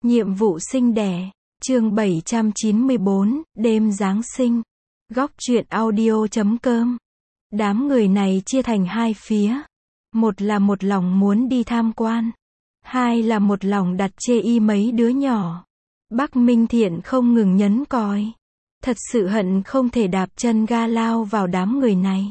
Nhiệm vụ sinh đẻ. Chương 794, đêm Giáng sinh. Góc truyện audio.com. Đám người này chia thành hai phía. Một là một lòng muốn đi tham quan. Hai là một lòng đặt chê y mấy đứa nhỏ. Bắc Minh Thiện không ngừng nhấn còi. Thật sự hận không thể đạp chân ga lao vào đám người này.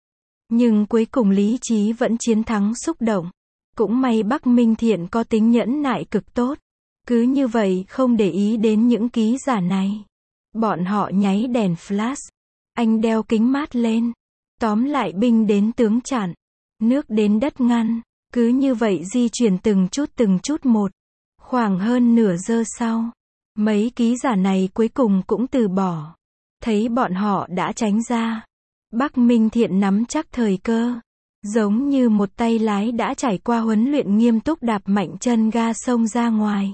Nhưng cuối cùng lý trí vẫn chiến thắng xúc động. Cũng may Bắc Minh Thiện có tính nhẫn nại cực tốt. Cứ như vậy không để ý đến những ký giả này. Bọn họ nháy đèn flash. Anh đeo kính mát lên. Tóm lại binh đến tướng chặn. Nước đến đất ngăn. Cứ như vậy di chuyển từng chút một. Khoảng hơn nửa giờ sau. Mấy ký giả này cuối cùng cũng từ bỏ. Thấy bọn họ đã tránh ra. Bắc Minh Thiện nắm chắc thời cơ. Giống như một tay lái đã trải qua huấn luyện nghiêm túc đạp mạnh chân ga xông ra ngoài.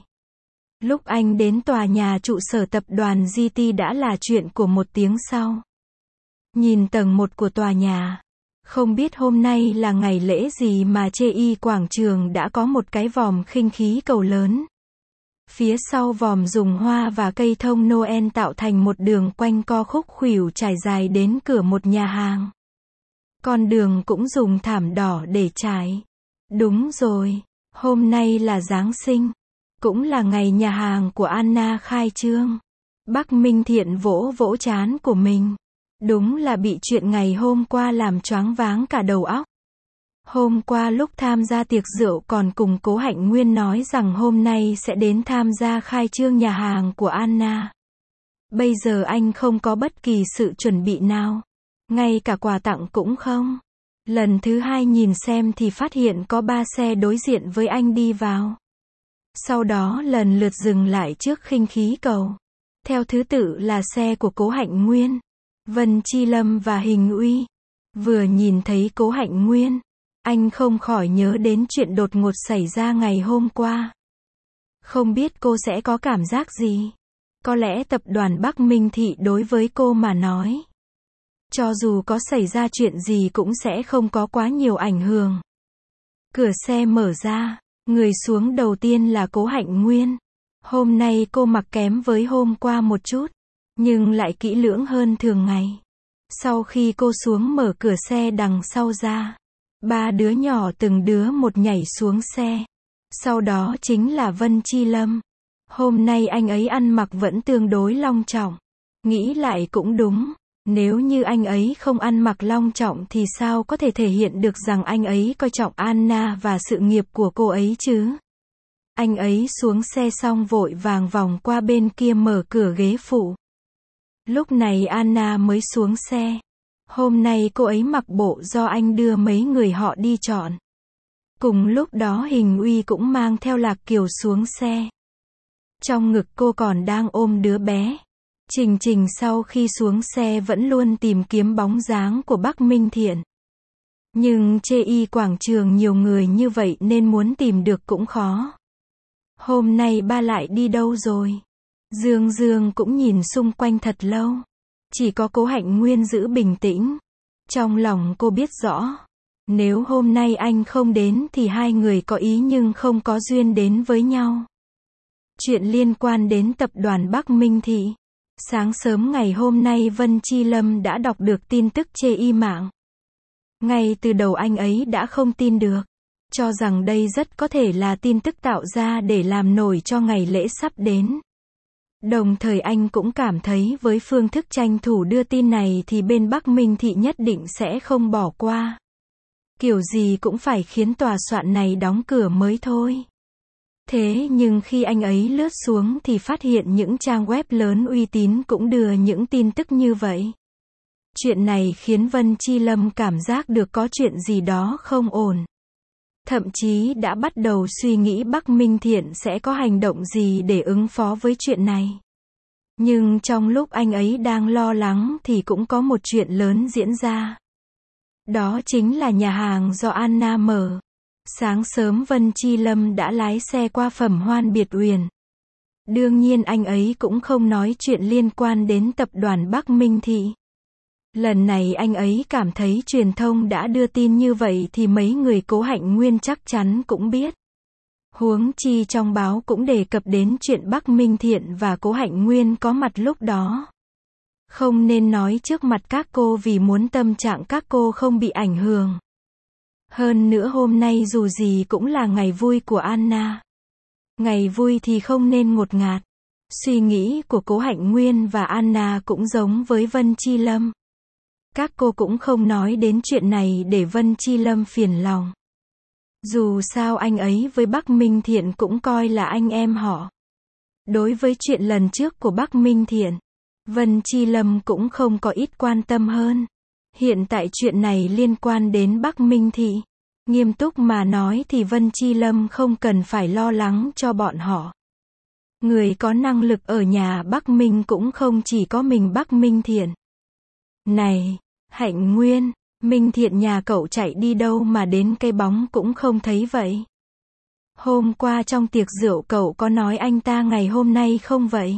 Lúc anh đến tòa nhà trụ sở tập đoàn GT đã là chuyện của một tiếng sau. Nhìn tầng 1 của tòa nhà. Không biết hôm nay là ngày lễ gì mà chê y quảng trường đã có một cái vòm khinh khí cầu lớn. Phía sau vòm dùng hoa và cây thông Noel tạo thành một đường quanh co khúc khuỷu trải dài đến cửa một nhà hàng. Con đường cũng dùng thảm đỏ để trải. Đúng rồi, hôm nay là Giáng sinh. Cũng là ngày nhà hàng của Anna khai trương. Bắc Minh Thiện vỗ vỗ trán của mình. Đúng là bị chuyện ngày hôm qua làm choáng váng cả đầu óc. Hôm qua lúc tham gia tiệc rượu còn cùng Cố Hạnh Nguyên nói rằng hôm nay sẽ đến tham gia khai trương nhà hàng của Anna. Bây giờ anh không có bất kỳ sự chuẩn bị nào. Ngay cả quà tặng cũng không. Lần thứ hai nhìn xem thì phát hiện có 3 xe đối diện với anh đi vào. Sau đó lần lượt dừng lại trước khinh khí cầu. Theo thứ tự là xe của Cố Hạnh Nguyên, Vân Chi Lâm và Hình Uy. Vừa nhìn thấy Cố Hạnh Nguyên, anh không khỏi nhớ đến chuyện đột ngột xảy ra ngày hôm qua. Không biết cô sẽ có cảm giác gì. Có lẽ tập đoàn Bắc Minh Thị đối với cô mà nói, cho dù có xảy ra chuyện gì cũng sẽ không có quá nhiều ảnh hưởng. Cửa xe mở ra. Người xuống đầu tiên là Cố Hạnh Nguyên. Hôm nay cô mặc kém với hôm qua một chút, nhưng lại kỹ lưỡng hơn thường ngày. Sau khi cô xuống mở cửa xe đằng sau ra, 3 đứa nhỏ từng đứa một nhảy xuống xe. Sau đó chính là Vân Chi Lâm. Hôm nay anh ấy ăn mặc vẫn tương đối long trọng. Nghĩ lại cũng đúng. Nếu như anh ấy không ăn mặc long trọng thì sao có thể thể hiện được rằng anh ấy coi trọng Anna và sự nghiệp của cô ấy chứ? Anh ấy xuống xe xong vội vàng vòng qua bên kia mở cửa ghế phụ. Lúc này Anna mới xuống xe. Hôm nay cô ấy mặc bộ do anh đưa mấy người họ đi chọn. Cùng lúc đó Hình Uy cũng mang theo Lạc Kiều xuống xe. Trong ngực cô còn đang ôm đứa bé. Trình Trình sau khi xuống xe vẫn luôn tìm kiếm bóng dáng của Bắc Minh Thiện. Nhưng chê y quảng trường nhiều người như vậy nên muốn tìm được cũng khó. Hôm nay ba lại đi đâu rồi? Dương Dương cũng nhìn xung quanh thật lâu. Chỉ có Cố Hạnh Nguyên giữ bình tĩnh. Trong lòng cô biết rõ. Nếu hôm nay anh không đến thì hai người có ý nhưng không có duyên đến với nhau. Chuyện liên quan đến tập đoàn Bắc Minh Thị. Sáng sớm ngày hôm nay Vân Chi Lâm đã đọc được tin tức chê y mạng. Ngay từ đầu anh ấy đã không tin được. Cho rằng đây rất có thể là tin tức tạo ra để làm nổi cho ngày lễ sắp đến. Đồng thời anh cũng cảm thấy với phương thức tranh thủ đưa tin này thì bên Bắc Minh Thị nhất định sẽ không bỏ qua. Kiểu gì cũng phải khiến tòa soạn này đóng cửa mới thôi. Thế nhưng khi anh ấy lướt xuống thì phát hiện những trang web lớn uy tín cũng đưa những tin tức như vậy. Chuyện này khiến Vân Chi Lâm cảm giác được có chuyện gì đó không ổn. Thậm chí đã bắt đầu suy nghĩ Bắc Minh Thiện sẽ có hành động gì để ứng phó với chuyện này. Nhưng trong lúc anh ấy đang lo lắng thì cũng có một chuyện lớn diễn ra. Đó chính là nhà hàng do Anna mở. Sáng sớm Vân Chi Lâm đã lái xe qua Phẩm Hoan Biệt Uyển. Đương nhiên anh ấy cũng không nói chuyện liên quan đến tập đoàn Bắc Minh Thị. Lần này anh ấy cảm thấy truyền thông đã đưa tin như vậy thì mấy người Cố Hạnh Nguyên chắc chắn cũng biết. Huống chi trong báo cũng đề cập đến chuyện Bắc Minh Thiện và Cố Hạnh Nguyên có mặt lúc đó. Không nên nói trước mặt các cô vì muốn tâm trạng các cô không bị ảnh hưởng. Hơn nữa hôm nay dù gì cũng là ngày vui của Anna. Ngày vui thì không nên ngột ngạt. Suy nghĩ của Cố Hạnh Nguyên và Anna cũng giống với Vân Chi Lâm. Các cô cũng không nói đến chuyện này để Vân Chi Lâm phiền lòng. Dù sao anh ấy với Bắc Minh Thiện cũng coi là anh em họ. Đối với chuyện lần trước của Bắc Minh Thiện, Vân Chi Lâm cũng không có ít quan tâm hơn. Hiện tại chuyện này liên quan đến Bắc Minh Thị. Nghiêm túc mà nói thì Vân Chi Lâm không cần phải lo lắng cho bọn họ. Người có năng lực ở nhà Bắc Minh cũng không chỉ có mình Bắc Minh Thiện. Này, Hạnh Nguyên, Minh Thiện nhà cậu chạy đi đâu mà đến cái bóng cũng không thấy vậy? Hôm qua trong tiệc rượu cậu có nói anh ta ngày hôm nay không vậy?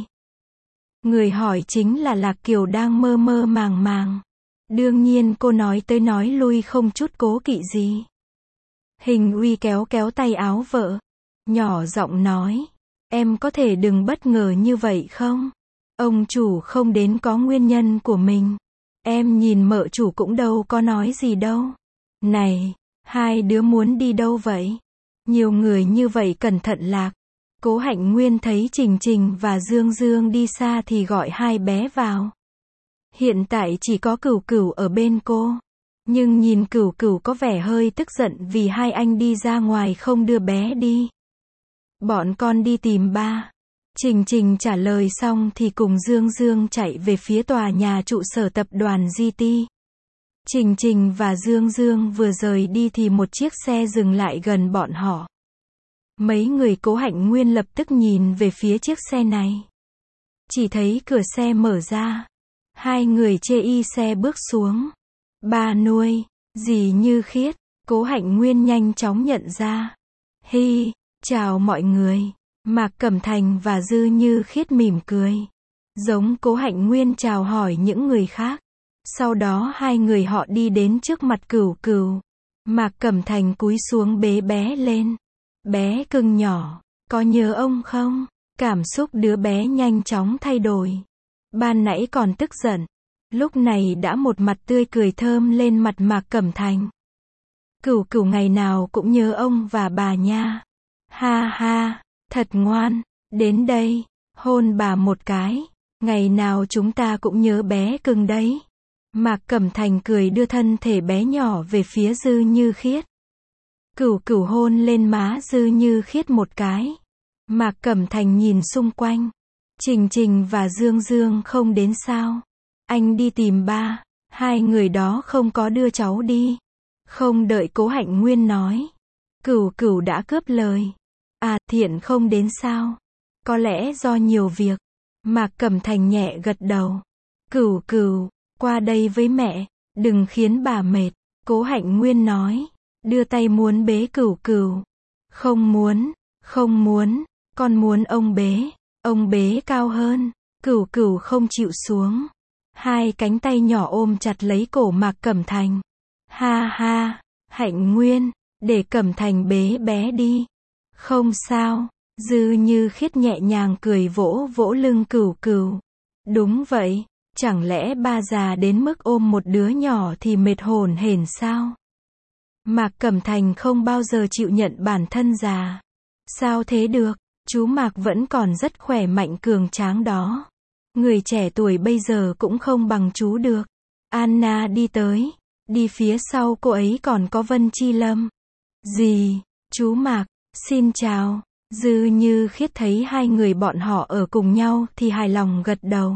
Người hỏi chính là Lạc Kiều đang mơ mơ màng màng. Đương nhiên cô nói tới nói lui không chút cố kỵ gì. Hình Uy kéo kéo tay áo vợ, nhỏ giọng nói, em có thể đừng bất ngờ như vậy không? Ông chủ không đến có nguyên nhân của mình. Em nhìn mợ chủ cũng đâu có nói gì đâu. Này, hai đứa muốn đi đâu vậy? Nhiều người như vậy cẩn thận Lạc. Cố Hạnh Nguyên thấy Trình Trình và Dương Dương đi xa thì gọi hai bé vào. Hiện tại chỉ có Cửu Cửu ở bên cô. Nhưng nhìn Cửu Cửu có vẻ hơi tức giận vì hai anh đi ra ngoài không đưa bé đi. Bọn con đi tìm ba. Trình Trình trả lời xong thì cùng Dương Dương chạy về phía tòa nhà trụ sở tập đoàn GT. Trình Trình và Dương Dương vừa rời đi thì một chiếc xe dừng lại gần bọn họ. Mấy người Cố Hạnh Nguyên lập tức nhìn về phía chiếc xe này. Chỉ thấy cửa xe mở ra. Hai người chê y xe bước xuống. Bà nuôi, dì Như Khiết. Cố Hạnh Nguyên nhanh chóng nhận ra. Hi, chào mọi người. Mạc Cẩm Thành và Dư Như Khiết mỉm cười. Giống Cố Hạnh Nguyên chào hỏi những người khác. Sau đó hai người họ đi đến trước mặt Cửu Cửu. Mạc Cẩm Thành cúi xuống bế bé lên. Bé cưng nhỏ, có nhớ ông không? Cảm xúc đứa bé nhanh chóng thay đổi. Ban nãy còn tức giận. Lúc này đã một mặt tươi cười thơm lên mặt Mạc Cẩm Thành. Cửu Cửu ngày nào cũng nhớ ông và bà nha. Ha ha, thật ngoan. Đến đây, hôn bà một cái. Ngày nào chúng ta cũng nhớ bé cưng đấy. Mạc Cẩm Thành cười đưa thân thể bé nhỏ về phía Dư Như Khiết. Cửu Cửu hôn lên má Dư Như Khiết một cái. Mạc Cẩm Thành nhìn xung quanh. Trình Trình và Dương Dương không đến sao? Anh đi tìm ba. Hai người đó không có đưa cháu đi. Không đợi Cố Hạnh Nguyên nói. Cửu Cửu đã cướp lời. À, Thiện không đến sao? Có lẽ do nhiều việc. Mạc Cẩm Thành nhẹ gật đầu. Cửu Cửu, qua đây với mẹ. Đừng khiến bà mệt. Cố Hạnh Nguyên nói. Đưa tay muốn bế Cửu Cửu. Không muốn, không muốn. Con muốn ông bế. Ông bế cao hơn. Cửu Cửu không chịu xuống. Hai cánh tay nhỏ ôm chặt lấy cổ Mạc Cẩm Thành. Ha ha, Hạnh Nguyên, để Cẩm Thành bế bé đi. Không sao. Dư Như Khiết nhẹ nhàng cười vỗ vỗ lưng Cửu Cửu. Đúng vậy, chẳng lẽ ba già đến mức ôm một đứa nhỏ thì mệt hổn hển sao? Mạc Cẩm Thành không bao giờ chịu nhận bản thân già. Sao thế được? Chú Mạc vẫn còn rất khỏe mạnh cường tráng đó. Người trẻ tuổi bây giờ cũng không bằng chú được. Anna đi tới. Đi phía sau cô ấy còn có Vân Chi Lâm. Dì, chú Mạc, xin chào. Dư Như Khiết thấy hai người bọn họ ở cùng nhau thì hài lòng gật đầu.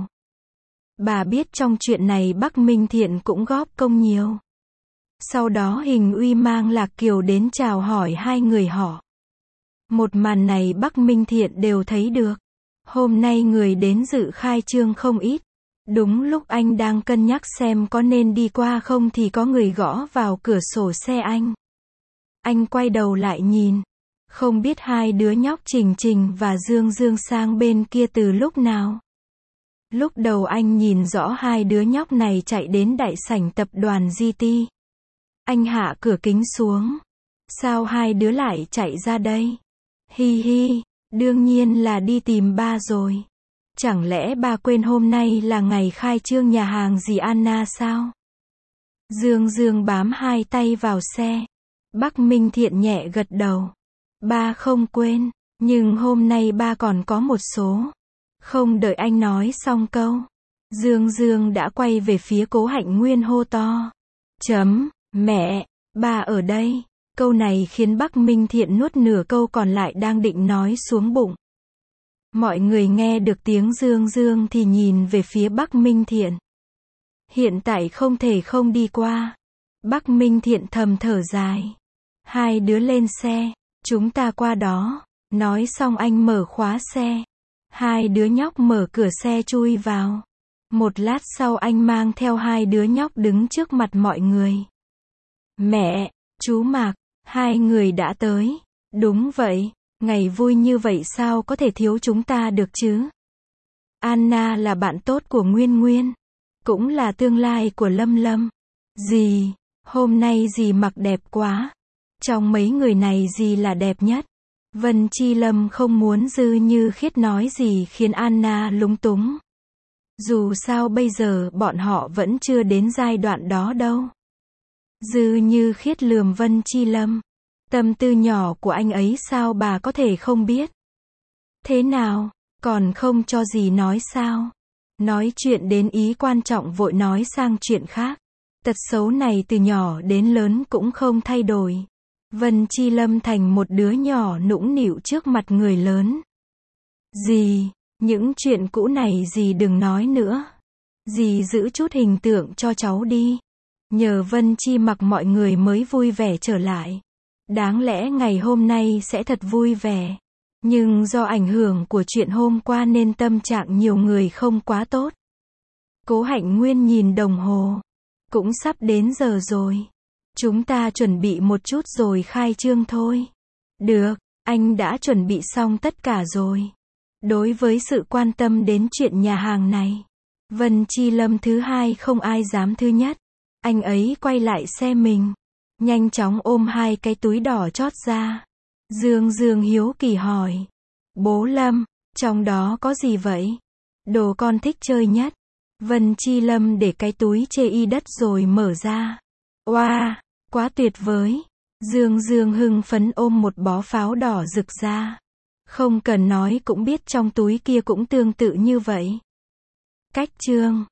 Bà biết trong chuyện này Bắc Minh Thiện cũng góp công nhiều. Sau đó Hình Uy mang Lạc Kiều đến chào hỏi hai người họ. Một màn này Bắc Minh Thiện đều thấy được. Hôm nay người đến dự khai trương không ít. Đúng lúc anh đang cân nhắc xem có nên đi qua không thì có người gõ vào cửa sổ xe anh. Anh quay đầu lại nhìn. Không biết hai đứa nhóc Trình Trình và Dương Dương sang bên kia từ lúc nào. Lúc đầu anh nhìn rõ hai đứa nhóc này chạy đến đại sảnh tập đoàn GT. Anh hạ cửa kính xuống. Sao hai đứa lại chạy ra đây? Hi hi, đương nhiên là đi tìm ba rồi. Chẳng lẽ ba quên hôm nay là ngày khai trương nhà hàng dì Anna sao? Dương Dương bám hai tay vào xe. Bắc Minh Thiện nhẹ gật đầu. Ba không quên, nhưng hôm nay ba còn có một số. Không đợi anh nói xong câu, Dương Dương đã quay về phía Cố Hạnh Nguyên hô to. Mẹ, ba ở đây. Câu này khiến Bắc Minh Thiện nuốt nửa câu còn lại đang định nói xuống bụng. Mọi người nghe được tiếng Dương Dương thì nhìn về phía Bắc Minh Thiện. Hiện tại không thể không đi qua. Bắc Minh Thiện thầm thở dài. Hai đứa lên xe, chúng ta qua đó. Nói xong anh mở khóa xe. Hai đứa nhóc mở cửa xe chui vào. Một lát sau anh mang theo hai đứa nhóc đứng trước mặt mọi người. Mẹ, chú Mạc, hai người đã tới. Đúng vậy, ngày vui như vậy sao có thể thiếu chúng ta được chứ? Anna là bạn tốt của Nguyên Nguyên, cũng là tương lai của Lâm Lâm. Dì, hôm nay dì mặc đẹp quá. Trong mấy người này dì là đẹp nhất. Vân Chi Lâm không muốn Dư Như Khiết nói gì khiến Anna lúng túng. Dù sao bây giờ bọn họ vẫn chưa đến giai đoạn đó đâu. Dư Như Khiết lườm Vân Chi Lâm. Tâm tư nhỏ của anh ấy sao bà có thể không biết? Thế nào, còn không cho dì nói sao? Nói chuyện đến ý quan trọng vội nói sang chuyện khác. Tật xấu này từ nhỏ đến lớn cũng không thay đổi. Vân Chi Lâm thành một đứa nhỏ nũng nịu trước mặt người lớn. Dì, những chuyện cũ này dì đừng nói nữa. Dì giữ chút hình tượng cho cháu đi. Nhờ Vân Chi mặc mọi người mới vui vẻ trở lại. Đáng lẽ ngày hôm nay sẽ thật vui vẻ. Nhưng do ảnh hưởng của chuyện hôm qua nên tâm trạng nhiều người không quá tốt. Cố Hạnh Nguyên nhìn đồng hồ. Cũng sắp đến giờ rồi. Chúng ta chuẩn bị một chút rồi khai trương thôi. Được, anh đã chuẩn bị xong tất cả rồi. Đối với sự quan tâm đến chuyện nhà hàng này, Vân Chi Lâm thứ hai không ai dám thứ nhất. Anh ấy quay lại xe mình, nhanh chóng ôm hai cái túi đỏ chót ra. Dương Dương hiếu kỳ hỏi. Bố Lâm, trong đó có gì vậy? Đồ con thích chơi nhất. Vân Chi Lâm để cái túi chê y đất rồi mở ra. Wow, quá tuyệt vời. Dương Dương hưng phấn ôm một bó pháo đỏ rực ra. Không cần nói cũng biết trong túi kia cũng tương tự như vậy. Cách chương